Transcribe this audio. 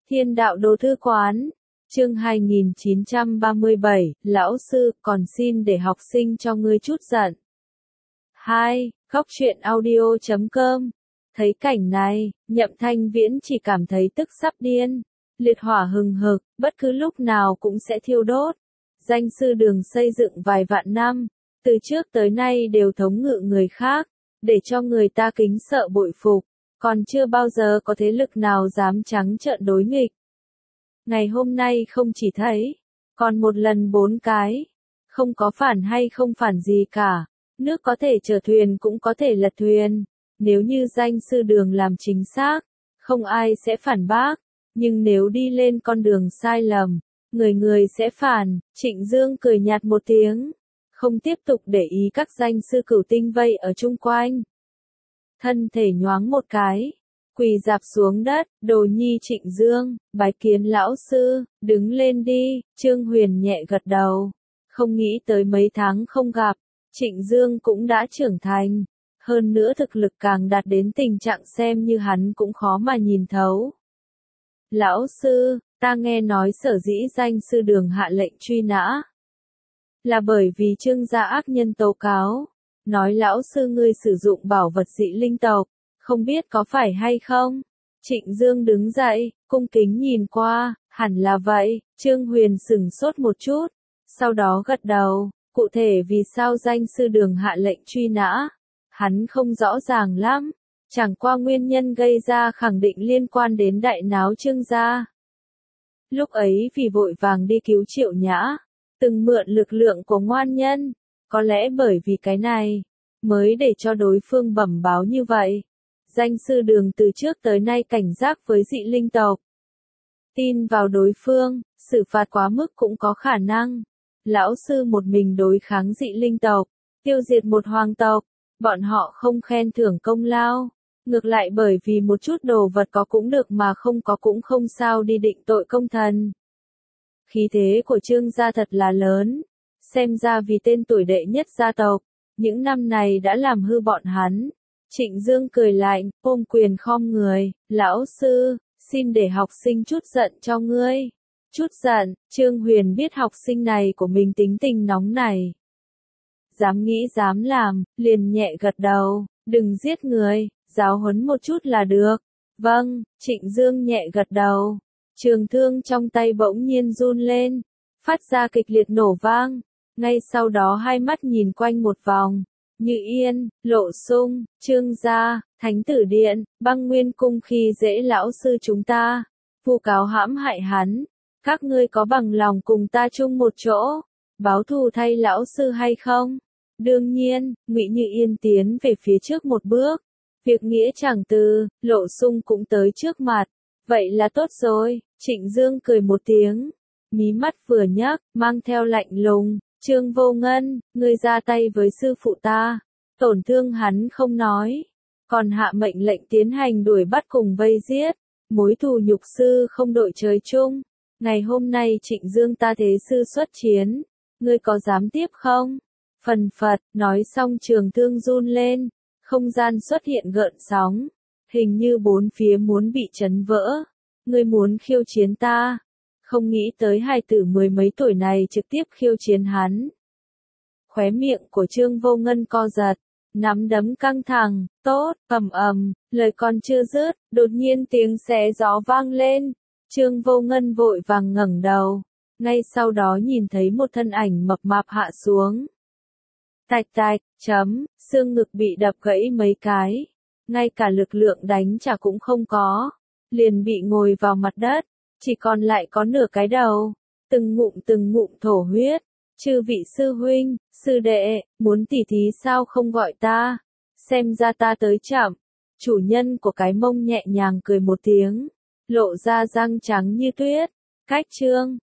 Thiên đạo đồ thư quán. Chương 2937, lão sư, còn xin để học sinh cho ngươi chút giận. 2. Góc truyện audio.com. Thấy cảnh này, Nhậm Thanh Viễn chỉ cảm thấy tức sắp điên. Liệt hỏa hừng hực, bất cứ lúc nào cũng sẽ thiêu đốt. Danh sư Đường xây dựng vài vạn năm, từ trước tới nay đều thống ngự người khác, để cho người ta kính sợ bội phục, còn chưa bao giờ có thế lực nào dám trắng trợn đối nghịch. Ngày hôm nay không chỉ thấy, còn một lần 4 cái, không có phản hay không phản gì cả, nước có thể chở thuyền cũng có thể lật thuyền, nếu như danh sư Đường làm chính xác, không ai sẽ phản bác, nhưng nếu đi lên con đường sai lầm, người người sẽ phản. Trịnh Dương cười nhạt một tiếng, không tiếp tục để ý các danh sư cửu tinh vây ở chung quanh. Thân thể nhoáng một cái, quỳ rạp xuống đất, đồ nhi Trịnh Dương, bái kiến lão sư, đứng lên đi. Trương Huyền nhẹ gật đầu, không nghĩ tới mấy tháng không gặp, Trịnh Dương cũng đã trưởng thành, hơn nữa thực lực càng đạt đến tình trạng xem như hắn cũng khó mà nhìn thấu. Lão sư, ta nghe nói sở dĩ danh sư Đường hạ lệnh truy nã, là bởi vì Trương gia ác nhân tố cáo, nói lão sư ngươi sử dụng bảo vật dị linh tộc, không biết có phải hay không? Trịnh Dương đứng dậy, cung kính nhìn qua, hẳn là vậy. Trương Huyền sửng sốt một chút, sau đó gật đầu. Cụ thể vì sao danh sư Đường hạ lệnh truy nã, hắn không rõ ràng lắm, chẳng qua nguyên nhân gây ra khẳng định liên quan đến đại náo Trương gia. Lúc ấy vì vội vàng đi cứu Triệu Nhã, từng mượn lực lượng của ngoan nhân, có lẽ bởi vì cái này, mới để cho đối phương bẩm báo như vậy. Danh sư Đường từ trước tới nay cảnh giác với dị linh tộc. Tin vào đối phương, xử phạt quá mức cũng có khả năng. Lão sư một mình đối kháng dị linh tộc, tiêu diệt một hoàng tộc, bọn họ không khen thưởng công lao. Ngược lại bởi vì một chút đồ vật có cũng được mà không có cũng không sao đi định tội công thần. Khí thế của Trương gia thật là lớn, xem ra vì tên tuổi đệ nhất gia tộc, những năm này đã làm hư bọn hắn. Trịnh Dương cười lạnh, ôm quyền khom người, lão sư, xin để học sinh chút giận cho ngươi. Chút giận. Trương Huyền biết học sinh này của mình tính tình nóng này, dám nghĩ dám làm, liền nhẹ gật đầu, đừng giết người, giáo huấn một chút là được. Vâng. Trịnh Dương nhẹ gật đầu. Trường thương trong tay bỗng nhiên run lên, phát ra kịch liệt nổ vang, ngay sau đó hai mắt nhìn quanh một vòng, Như Yên, Lộ Sung, Trương gia, Thánh Tử Điện, Băng Nguyên Cung khi dễ lão sư chúng ta, vu cáo hãm hại hắn, các ngươi có bằng lòng cùng ta chung một chỗ, báo thù thay lão sư hay không? Đương nhiên. Ngụy Như Yên tiến về phía trước một bước, việc nghĩa chẳng từ. Lộ Sung cũng tới trước mặt, vậy là tốt rồi. Trịnh Dương cười một tiếng, mí mắt vừa nhấc, mang theo lạnh lùng, Trương Vô Ngân, ngươi ra tay với sư phụ ta, tổn thương hắn không nói, còn hạ mệnh lệnh tiến hành đuổi bắt cùng vây giết, mối thù nhục sư không đội trời chung. Ngày hôm nay Trịnh Dương ta thế sư xuất chiến, ngươi có dám tiếp không? Phần phật, nói xong trường thương run lên, không gian xuất hiện gợn sóng, hình như bốn phía muốn bị chấn vỡ. Ngươi muốn khiêu chiến ta? Không nghĩ tới hài tử mười mấy tuổi này trực tiếp khiêu chiến hắn. Khóe miệng của Trương Vô Ngân co giật, nắm đấm căng thẳng, tốt. Lời còn chưa dứt, đột nhiên tiếng xé gió vang lên. Trương Vô Ngân vội vàng ngẩng đầu, ngay sau đó nhìn thấy một thân ảnh mập mạp hạ xuống. Tạch tạch, xương ngực bị đập gãy mấy cái, ngay cả lực lượng đánh trả cũng không có, liền bị ngồi vào mặt đất, chỉ còn lại có nửa cái đầu, từng ngụm thổ huyết. Chư vị sư huynh, sư đệ, muốn tỉ thí sao không gọi ta, xem ra ta tới chậm. Chủ nhân của cái mông nhẹ nhàng cười một tiếng, lộ ra răng trắng như tuyết. Cách Trương